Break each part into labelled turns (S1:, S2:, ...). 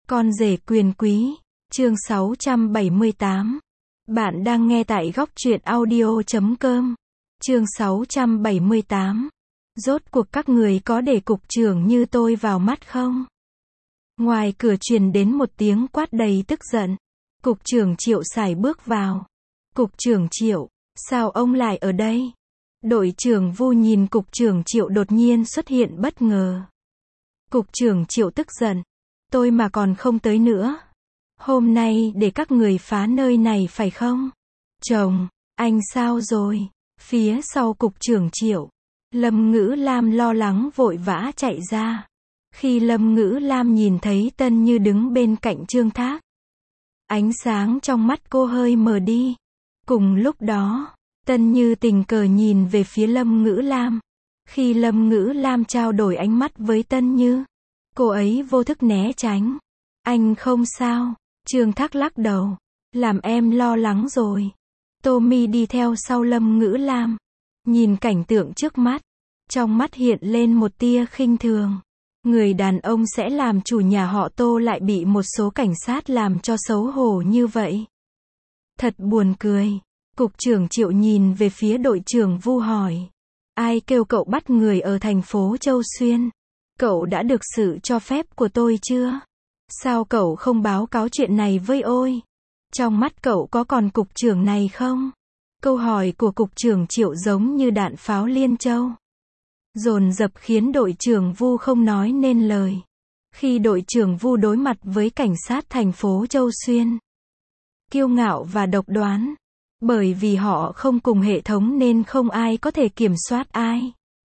S1: Con rể quyền quý, chương 678. Bạn đang nghe tại góc truyện audio.com. Chương 678. Rốt cuộc các người có để cục trưởng như tôi vào mắt không? Ngoài cửa truyền đến một tiếng quát đầy tức giận. Cục trưởng Triệu sải bước vào. Cục trưởng Triệu, sao ông lại ở đây? Đội trưởng Vu nhìn cục trưởng Triệu đột nhiên xuất hiện bất ngờ. Cục trưởng Triệu tức giận. Tôi mà còn không tới nữa. Hôm nay để các người phá nơi này phải không? Chồng, anh sao rồi? Phía sau cục trưởng Triệu, Lâm Ngữ Lam lo lắng vội vã chạy ra. Khi Lâm Ngữ Lam nhìn thấy Tân Như đứng bên cạnh Trương Thác, ánh sáng trong mắt cô hơi mờ đi. Cùng lúc đó, Tân Như tình cờ nhìn về phía Lâm Ngữ Lam. Khi Lâm Ngữ Lam trao đổi ánh mắt với Tân Như, cô ấy vô thức né tránh. Anh không sao. Trương Thác lắc đầu. Làm em lo lắng rồi. Tommy đi theo sau Lâm Ngữ Lam. Nhìn cảnh tượng trước mắt. Trong mắt hiện lên một tia khinh thường. Người đàn ông sẽ làm chủ nhà họ Tô lại bị một số cảnh sát làm cho xấu hổ như vậy. Thật buồn cười. Cục trưởng Triệu nhìn về phía đội trưởng Vu hỏi. Ai kêu cậu bắt người ở thành phố Châu Xuyên? Cậu đã được sự cho phép của tôi chưa? Sao cậu không báo cáo chuyện này với ôi? Trong mắt cậu có còn cục trưởng này không? Câu hỏi của cục trưởng Triệu giống như đạn pháo liên châu. Dồn dập khiến đội trưởng Vu không nói nên lời. Khi đội trưởng Vu đối mặt với cảnh sát thành phố Châu Xuyên, kiêu ngạo và độc đoán. Bởi vì họ không cùng hệ thống nên không ai có thể kiểm soát ai.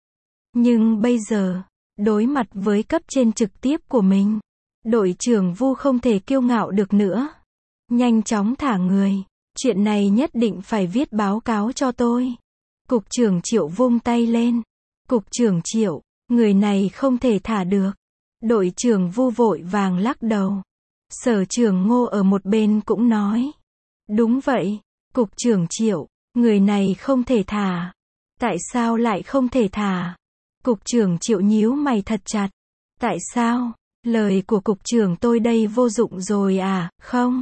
S1: Nhưng bây giờ, đối mặt với cấp trên trực tiếp của mình, đội trưởng Vu không thể kiêu ngạo được nữa. Nhanh chóng thả người. Chuyện này nhất định phải viết báo cáo cho tôi. Cục trưởng Triệu vung tay lên. Cục trưởng Triệu, người này không thể thả được. Đội trưởng Vu vội vàng lắc đầu. Sở trưởng Ngô ở một bên cũng nói. Đúng vậy. Cục trưởng Triệu, người này không thể thả. Tại sao lại không thể thả? Cục trưởng Triệu nhíu mày thật chặt. Tại sao? Lời của cục trưởng tôi đây vô dụng rồi à, không?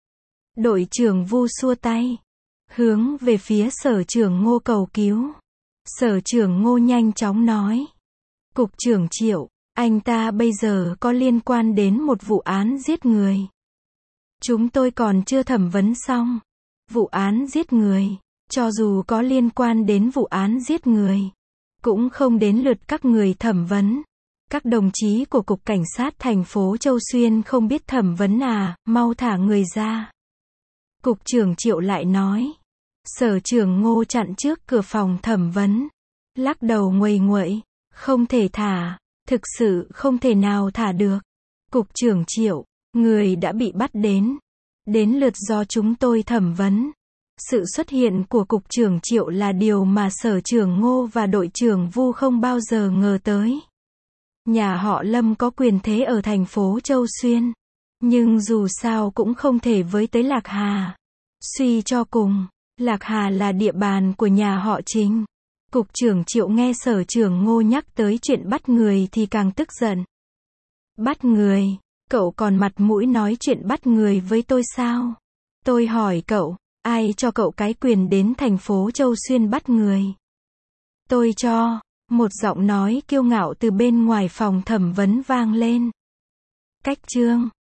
S1: Đội trưởng Vu xua tay. Hướng về phía sở trưởng Ngô cầu cứu. Sở trưởng Ngô nhanh chóng nói. Cục trưởng Triệu, anh ta bây giờ có liên quan đến một vụ án giết người. Chúng tôi còn chưa thẩm vấn xong. Vụ án giết người, cho dù có liên quan đến vụ án giết người, cũng không đến lượt các người thẩm vấn. Các đồng chí của Cục Cảnh sát thành phố Châu Xuyên không biết thẩm vấn à, mau thả người ra. Cục trưởng Triệu lại nói. Sở trưởng Ngô chặn trước cửa phòng thẩm vấn. Lắc đầu nguầy nguậy. Không thể thả. Thực sự không thể nào thả được. Cục trưởng Triệu, người đã bị bắt đến. Đến lượt do chúng tôi thẩm vấn. Sự xuất hiện của Cục trưởng Triệu là điều mà Sở trưởng Ngô và đội trưởng Vu không bao giờ ngờ tới. Nhà họ Lâm có quyền thế ở thành phố Châu Xuyên. Nhưng dù sao cũng không thể với tới Lạc Hà. Suy cho cùng, Lạc Hà là địa bàn của nhà họ Trình. Cục trưởng Triệu nghe Sở trưởng Ngô nhắc tới chuyện bắt người thì càng tức giận. Bắt người? Cậu còn mặt mũi nói chuyện bắt người với tôi sao? Tôi hỏi cậu, ai cho cậu cái quyền đến thành phố Châu Xuyên bắt người? Tôi cho. Một giọng nói kiêu ngạo từ bên ngoài phòng thẩm vấn vang lên. Cách chương